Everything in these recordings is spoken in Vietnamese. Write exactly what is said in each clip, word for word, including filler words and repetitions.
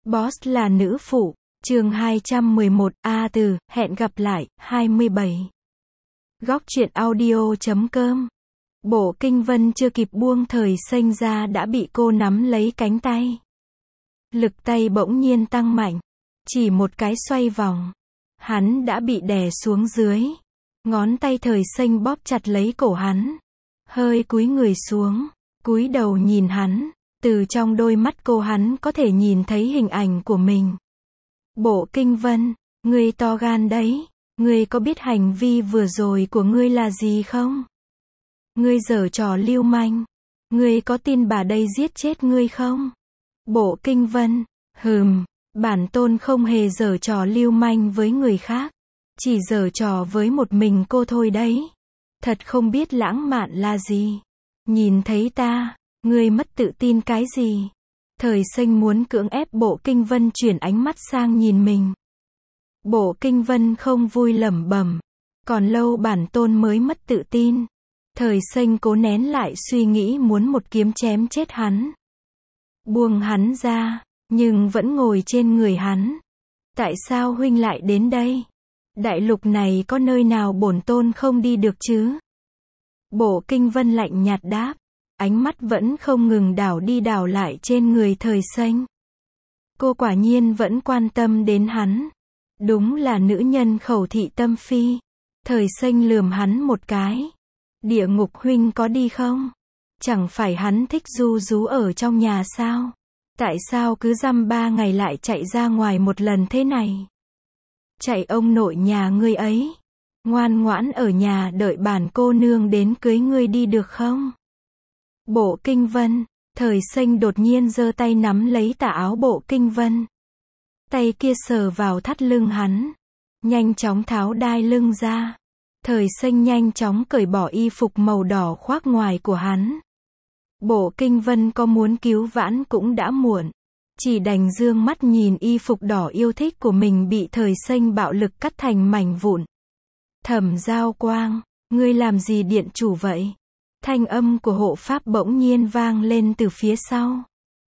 Boss là nữ phụ. Chương hai trăm mười một, A từ, hẹn gặp lại, hai mươi bảy. Góc truyện audio chấm com. Bộ Kinh Vân chưa kịp buông Thời Xanh ra đã bị cô nắm lấy cánh tay. Lực tay bỗng nhiên tăng mạnh. Chỉ một cái xoay vòng. Hắn đã bị đè xuống dưới. Ngón tay Thời Xanh bóp chặt lấy cổ hắn. Hơi cúi người xuống. Cúi đầu nhìn hắn. Từ trong đôi mắt cô hắn có thể nhìn thấy hình ảnh của mình. Bộ Kinh Vân, ngươi to gan đấy. Ngươi có biết hành vi vừa rồi của ngươi là gì không? Ngươi giở trò lưu manh. Ngươi có tin bà đây giết chết ngươi không? Bộ Kinh Vân, hừm, bản tôn không hề giở trò lưu manh với người khác. Chỉ giở trò với một mình cô thôi đấy. Thật không biết lãng mạn là gì. Nhìn thấy ta, ngươi mất tự tin cái gì? Thời Xanh muốn cưỡng ép Bộ Kinh Vân chuyển ánh mắt sang nhìn mình. Bộ Kinh Vân không vui lẩm bẩm. Còn lâu bản tôn mới mất tự tin. Thời Xanh cố nén lại suy nghĩ muốn một kiếm chém chết hắn. Buông hắn ra, nhưng vẫn ngồi trên người hắn. Tại sao huynh lại đến đây? Đại lục này có nơi nào bổn tôn không đi được chứ? Bộ Kinh Vân lạnh nhạt đáp. Ánh mắt vẫn không ngừng đảo đi đảo lại trên người Thời Xanh. Cô quả nhiên vẫn quan tâm đến hắn. Đúng là nữ nhân khẩu thị tâm phi. Thời Xanh lườm hắn một cái. Địa ngục huynh có đi không? Chẳng phải hắn thích du rú ở trong nhà sao? Tại sao cứ dăm ba ngày lại chạy ra ngoài một lần thế này? Chạy ông nội nhà ngươi ấy. Ngoan ngoãn ở nhà đợi bản cô nương đến cưới ngươi đi được không? Bộ Kinh Vân, Thời Xanh đột nhiên giơ tay nắm lấy tà áo Bộ Kinh Vân. Tay kia sờ vào thắt lưng hắn. Nhanh chóng tháo đai lưng ra. Thời Xanh nhanh chóng cởi bỏ y phục màu đỏ khoác ngoài của hắn. Bộ Kinh Vân có muốn cứu vãn cũng đã muộn. Chỉ đành dương mắt nhìn y phục đỏ yêu thích của mình bị Thời Xanh bạo lực cắt thành mảnh vụn. Thẩm Giao Quang, ngươi làm gì điện chủ vậy? Thanh âm của hộ pháp bỗng nhiên vang lên từ phía sau.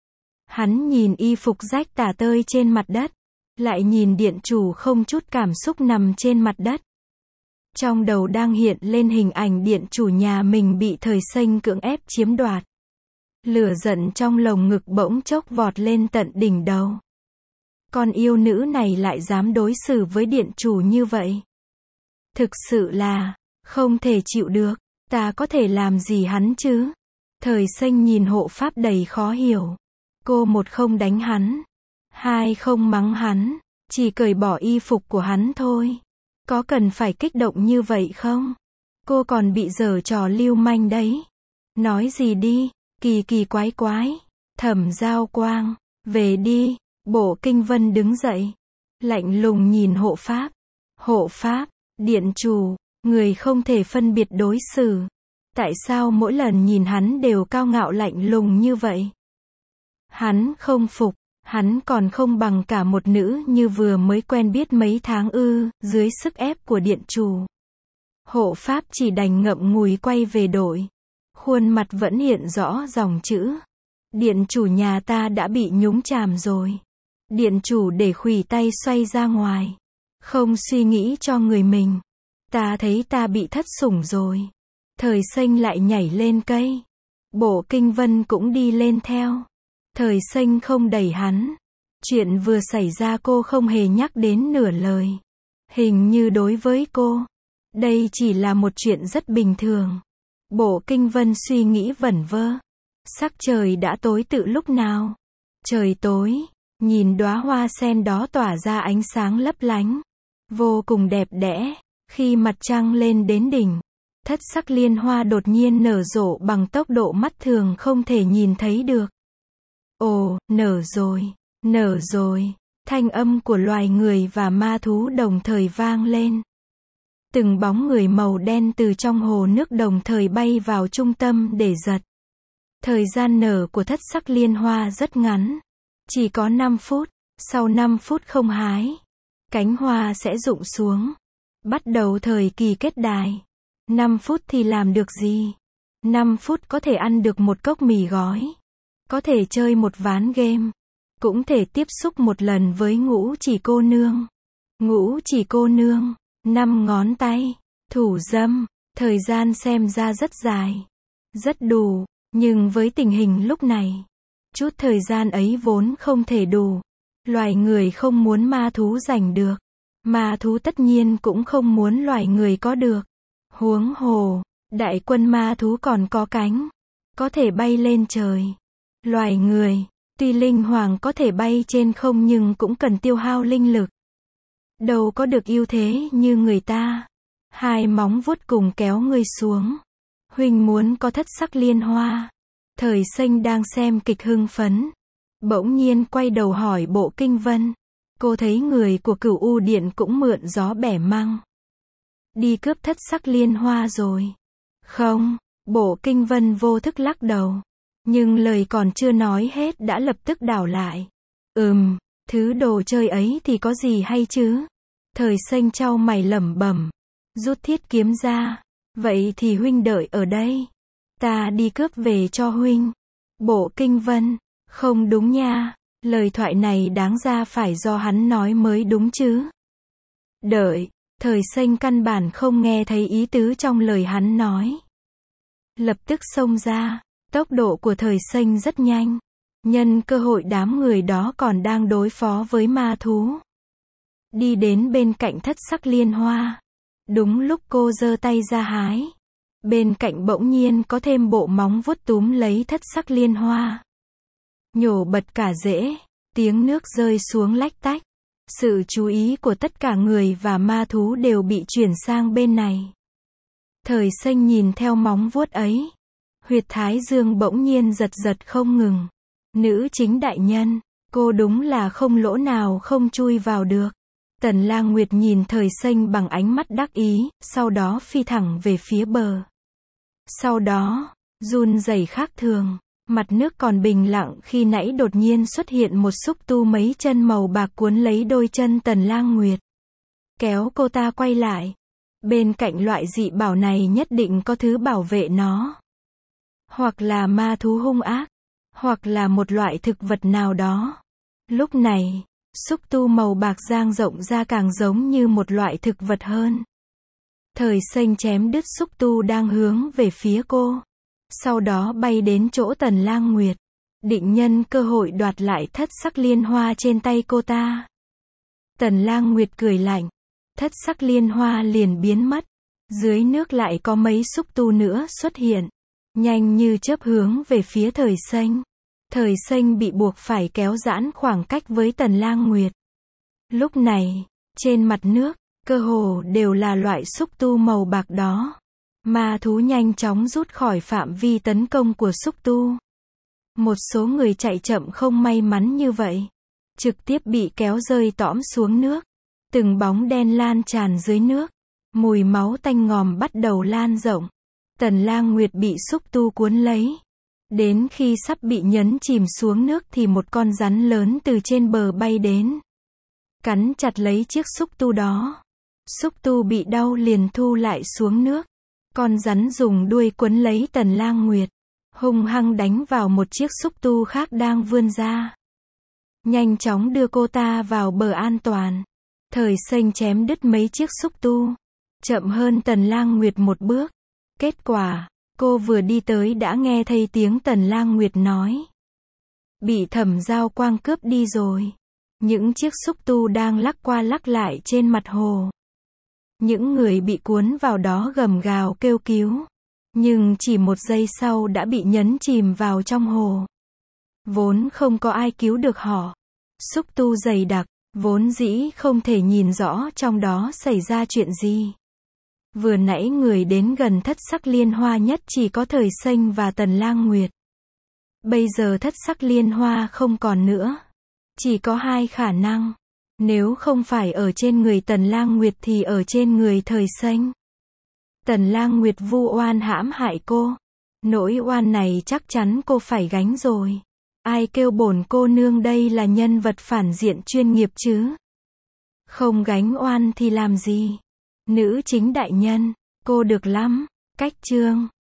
Hắn nhìn y phục rách tả tơi trên mặt đất. Lại nhìn điện chủ không chút cảm xúc nằm trên mặt đất. Trong đầu đang hiện lên hình ảnh điện chủ nhà mình bị Thời Xanh cưỡng ép chiếm đoạt. Lửa giận trong lồng ngực bỗng chốc vọt lên tận đỉnh đầu. Con yêu nữ này lại dám đối xử với điện chủ như vậy. Thực sự là không thể chịu được. Ta có thể làm gì hắn chứ? Thời Xanh nhìn hộ pháp đầy khó hiểu. Cô một không đánh hắn. Hai không mắng hắn. Chỉ cởi bỏ y phục của hắn thôi. Có cần phải kích động như vậy không? Cô còn bị giở trò lưu manh đấy. Nói gì đi, kỳ kỳ quái quái. Thẩm Giao Quang, về đi. Bộ Kinh Vân đứng dậy. Lạnh lùng nhìn hộ pháp. Hộ pháp, điện chủ. Người không thể phân biệt đối xử. Tại sao mỗi lần nhìn hắn đều cao ngạo lạnh lùng như vậy? Hắn không phục. Hắn còn không bằng cả một nữ như vừa mới quen biết mấy tháng ư, dưới sức ép của điện chủ. Hộ pháp chỉ đành ngậm ngùi quay về đội. Khuôn mặt vẫn hiện rõ dòng chữ. Điện chủ nhà ta đã bị nhúng chàm rồi. Điện chủ để khuỷu tay xoay ra ngoài. Không suy nghĩ cho người mình. Ta thấy ta bị thất sủng rồi. Thời Xanh lại nhảy lên cây. Bộ Kinh Vân cũng đi lên theo. Thời Xanh không đẩy hắn. Chuyện vừa xảy ra cô không hề nhắc đến nửa lời. Hình như đối với cô, đây chỉ là một chuyện rất bình thường. Bộ Kinh Vân suy nghĩ vẩn vơ. Sắc trời đã tối từ lúc nào? Trời tối, nhìn đóa hoa sen đó tỏa ra ánh sáng lấp lánh. Vô cùng đẹp đẽ. Khi mặt trăng lên đến đỉnh, thất sắc liên hoa đột nhiên nở rộ bằng tốc độ mắt thường không thể nhìn thấy được. Ồ, nở rồi, nở rồi. Thanh âm của loài người và ma thú đồng thời vang lên. Từng bóng người màu đen từ trong hồ nước đồng thời bay vào trung tâm để giật. Thời gian nở của thất sắc liên hoa rất ngắn. Chỉ có năm phút. Sau năm phút không hái, cánh hoa sẽ rụng xuống. Bắt đầu thời kỳ kết đài. năm phút thì làm được gì? năm phút có thể ăn được một cốc mì gói. Có thể chơi một ván game. cũng thể tiếp xúc một lần với Ngũ Chỉ cô nương. Ngũ Chỉ cô nương, năm ngón tay, thủ dâm, thời gian xem ra rất dài, rất đủ, nhưng với tình hình lúc này, chút thời gian ấy vốn không thể đủ. Loài người không muốn ma thú giành được, ma thú tất nhiên cũng không muốn loài người có được. Huống hồ, đại quân ma thú còn có cánh, có thể bay lên trời. Loài người, tuy linh hoàng có thể bay trên không nhưng cũng cần tiêu hao linh lực. Đâu có được ưu thế như người ta. Hai móng vuốt cùng kéo ngươi xuống. Huynh muốn có thất sắc liên hoa. Thời Xanh đang xem kịch hưng phấn, bỗng nhiên quay đầu hỏi Bộ Kinh Vân. Cô thấy người của Cửu U Điện cũng mượn gió bẻ măng, đi cướp thất sắc liên hoa rồi. Không, Bộ Kinh Vân vô thức lắc đầu. Nhưng lời còn chưa nói hết đã lập tức đảo lại. Ừm, thứ đồ chơi ấy thì có gì hay chứ? Thời Xanh chau mày lẩm bẩm, rút thiết kiếm ra. Vậy thì huynh đợi ở đây, ta đi cướp về cho huynh. Bộ Kinh Vân, không đúng nha, lời thoại này đáng ra phải do hắn nói mới đúng chứ. Đợi, Thời Xanh căn bản không nghe thấy ý tứ trong lời hắn nói. Lập tức xông ra, tốc độ của Thời Xanh rất nhanh. Nhân cơ hội đám người đó còn đang đối phó với ma thú, đi đến bên cạnh thất sắc liên hoa. Đúng lúc cô giơ tay ra hái, bên cạnh bỗng nhiên có thêm bộ móng vuốt túm lấy thất sắc liên hoa, nhổ bật cả rễ, tiếng nước rơi xuống lách tách. Sự chú ý của tất cả người và ma thú đều bị chuyển sang bên này. Thời Xanh nhìn theo móng vuốt ấy, huyệt thái dương bỗng nhiên giật giật không ngừng. Nữ chính đại nhân, cô đúng là không lỗ nào không chui vào được. Tần Lang Nguyệt nhìn Thời Xanh bằng ánh mắt đắc ý, sau đó phi thẳng về phía bờ. Sau đó, run rẩy khác thường, mặt nước còn bình lặng khi nãy đột nhiên xuất hiện một xúc tu mấy chân màu bạc cuốn lấy đôi chân Tần Lang Nguyệt, kéo cô ta quay lại. Bên cạnh loại dị bảo này nhất định có thứ bảo vệ nó. Hoặc là ma thú hung ác, hoặc là một loại thực vật nào đó. Lúc này, xúc tu màu bạc dang rộng ra càng giống như một loại thực vật hơn. Thời Xanh chém đứt xúc tu đang hướng về phía cô, sau đó bay đến chỗ Tần Lang Nguyệt, định nhân cơ hội đoạt lại thất sắc liên hoa trên tay cô ta. Tần Lang Nguyệt cười lạnh, thất sắc liên hoa liền biến mất. Dưới nước lại có mấy xúc tu nữa xuất hiện, nhanh như chớp hướng về phía Thời Xanh. Thời Xanh bị buộc phải kéo giãn khoảng cách với Tần Lang Nguyệt. Lúc này, trên mặt nước, cơ hồ đều là loại xúc tu màu bạc đó. Ma thú nhanh chóng rút khỏi phạm vi tấn công của xúc tu. Một số người chạy chậm không may mắn như vậy, trực tiếp bị kéo rơi tõm xuống nước. Từng bóng đen lan tràn dưới nước, mùi máu tanh ngòm bắt đầu lan rộng. Tần Lang Nguyệt bị xúc tu cuốn lấy. Đến khi sắp bị nhấn chìm xuống nước thì một con rắn lớn từ trên bờ bay đến, cắn chặt lấy chiếc xúc tu đó. Xúc tu bị đau liền thu lại xuống nước. Con rắn dùng đuôi quấn lấy Tần Lang Nguyệt, hung hăng đánh vào một chiếc xúc tu khác đang vươn ra, nhanh chóng đưa cô ta vào bờ an toàn. Thời Xanh chém đứt mấy chiếc xúc tu, chậm hơn Tần Lang Nguyệt một bước. Kết quả, cô vừa đi tới đã nghe thấy tiếng Tần Lang Nguyệt nói, bị Thẩm Giao Quang cướp đi rồi. Những chiếc xúc tu đang lắc qua lắc lại trên mặt hồ. Những người bị cuốn vào đó gầm gào kêu cứu, nhưng chỉ một giây sau đã bị nhấn chìm vào trong hồ. Vốn không có ai cứu được họ. Xúc tu dày đặc, vốn dĩ không thể nhìn rõ trong đó xảy ra chuyện gì. Vừa nãy người đến gần thất sắc liên hoa nhất chỉ có Thời Xanh và Tần Lang Nguyệt. Bây giờ thất sắc liên hoa không còn nữa. Chỉ có hai khả năng. Nếu không phải ở trên người Tần Lang Nguyệt thì ở trên người Thời Xanh. Tần Lang Nguyệt vu oan hãm hại cô. Nỗi oan này chắc chắn cô phải gánh rồi. Ai kêu bổn cô nương đây là nhân vật phản diện chuyên nghiệp chứ? Không gánh oan thì làm gì? Nữ chính đại nhân, cô được lắm. Cách chương